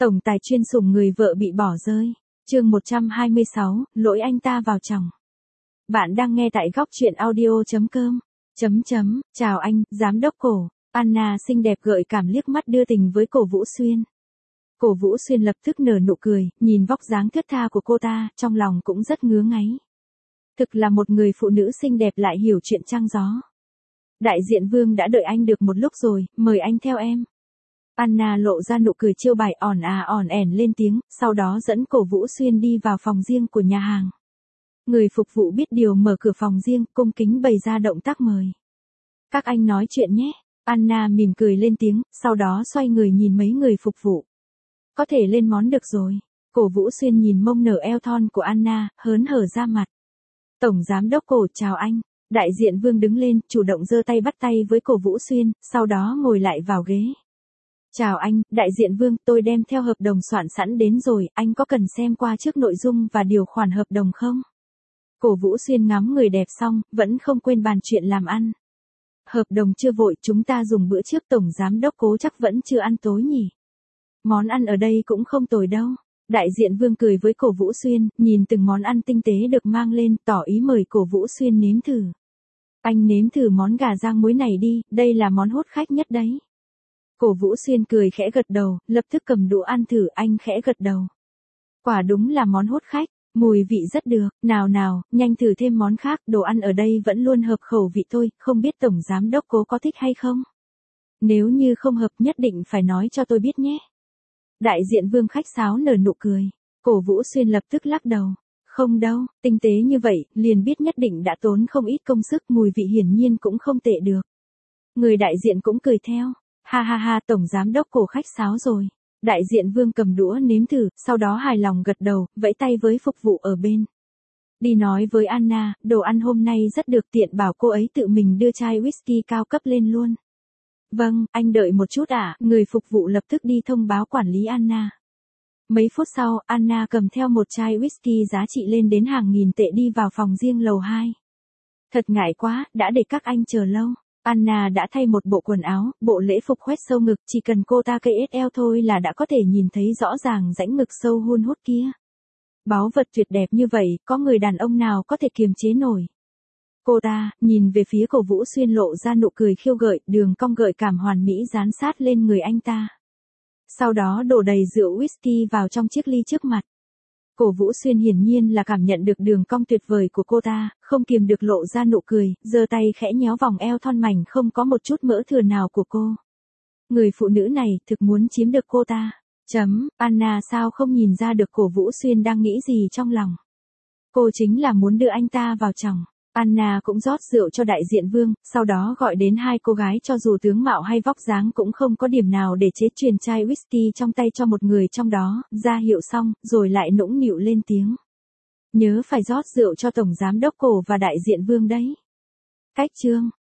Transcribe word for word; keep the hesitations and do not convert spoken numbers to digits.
Tổng tài chuyên sủng người vợ bị bỏ rơi. Chương một trăm hai mươi sáu, lỗi anh ta vào chồng. Bạn đang nghe tại góc truyện audio chấm com. Chấm chấm, chào anh, giám đốc Cổ. Anna xinh đẹp gợi cảm liếc mắt đưa tình với Cổ Vũ Xuyên. Cổ Vũ Xuyên lập tức nở nụ cười, nhìn vóc dáng thướt tha của cô ta, trong lòng cũng rất ngứa ngáy. Thực là một người phụ nữ xinh đẹp lại hiểu chuyện trăng gió. Đại diện Vương đã đợi anh được một lúc rồi, mời anh theo em. Anna lộ ra nụ cười chiêu bài ỏn à ỏn ẻn lên tiếng, sau đó dẫn Cổ Vũ Xuyên đi vào phòng riêng của nhà hàng. Người phục vụ biết điều mở cửa phòng riêng, cung kính bày ra động tác mời. Các anh nói chuyện nhé. Anna mỉm cười lên tiếng, sau đó xoay người nhìn mấy người phục vụ. Có thể lên món được rồi. Cổ Vũ Xuyên nhìn mông nở eo thon của Anna, hớn hở ra mặt. Tổng giám đốc Cổ chào anh. Đại diện Vương đứng lên, chủ động giơ tay bắt tay với Cổ Vũ Xuyên, sau đó ngồi lại vào ghế. Chào anh, đại diện Vương, tôi đem theo hợp đồng soạn sẵn đến rồi, anh có cần xem qua trước nội dung và điều khoản hợp đồng không? Cổ Vũ Xuyên ngắm người đẹp xong, vẫn không quên bàn chuyện làm ăn. Hợp đồng chưa vội, chúng ta dùng bữa trước, tổng giám đốc Cố chắc vẫn chưa ăn tối nhỉ? Món ăn ở đây cũng không tồi đâu. Đại diện Vương cười với Cổ Vũ Xuyên, nhìn từng món ăn tinh tế được mang lên, tỏ ý mời Cổ Vũ Xuyên nếm thử. Anh nếm thử món gà rang muối này đi, đây là món hút khách nhất đấy. Cổ Vũ Xuyên cười khẽ gật đầu, lập tức cầm đũa ăn thử, anh khẽ gật đầu. Quả đúng là món hút khách, mùi vị rất được, nào nào, nhanh thử thêm món khác, đồ ăn ở đây vẫn luôn hợp khẩu vị tôi, không biết tổng giám đốc Cố có thích hay không? Nếu như không hợp nhất định phải nói cho tôi biết nhé. Đại diện Vương khách sáo nở nụ cười. Cổ Vũ Xuyên lập tức lắc đầu. Không đâu, tinh tế như vậy, liền biết nhất định đã tốn không ít công sức, mùi vị hiển nhiên cũng không tệ được. Người đại diện cũng cười theo. Ha ha ha, tổng giám đốc Cổ khách sáo rồi. Đại diện Vương cầm đũa nếm thử, sau đó hài lòng gật đầu, vẫy tay với phục vụ ở bên. Đi nói với Anna, đồ ăn hôm nay rất được, tiện bảo cô ấy tự mình đưa chai whisky cao cấp lên luôn. Vâng, anh đợi một chút ạ, à, người phục vụ lập tức đi thông báo quản lý Anna. Mấy phút sau, Anna cầm theo một chai whisky giá trị lên đến hàng nghìn tệ đi vào phòng riêng lầu hai. Thật ngại quá, đã để các anh chờ lâu. Anna đã thay một bộ quần áo, bộ lễ phục khoét sâu ngực, chỉ cần cô ta cây ét eo thôi là đã có thể nhìn thấy rõ ràng rãnh ngực sâu hun hút kia. Báu vật tuyệt đẹp như vậy, có người đàn ông nào có thể kiềm chế nổi. Cô ta, nhìn về phía Cổ Vũ Xuyên lộ ra nụ cười khiêu gợi, đường cong gợi cảm hoàn mỹ dán sát lên người anh ta. Sau đó đổ đầy rượu whisky vào trong chiếc ly trước mặt. Cổ Vũ Xuyên hiển nhiên là cảm nhận được đường cong tuyệt vời của cô ta, không kiềm được lộ ra nụ cười, giơ tay khẽ nhéo vòng eo thon mảnh không có một chút mỡ thừa nào của cô. Người phụ nữ này thực muốn chiếm được cô ta. Chấm, Anna sao không nhìn ra được Cổ Vũ Xuyên đang nghĩ gì trong lòng. Cô chính là muốn đưa anh ta vào chồng. Anna cũng rót rượu cho đại diện Vương, sau đó gọi đến hai cô gái cho dù tướng mạo hay vóc dáng cũng không có điểm nào để chế, truyền chai whisky trong tay cho một người trong đó, ra hiệu xong, rồi lại nũng nịu lên tiếng. Nhớ phải rót rượu cho tổng giám đốc Cổ và đại diện Vương đấy. Cách chương.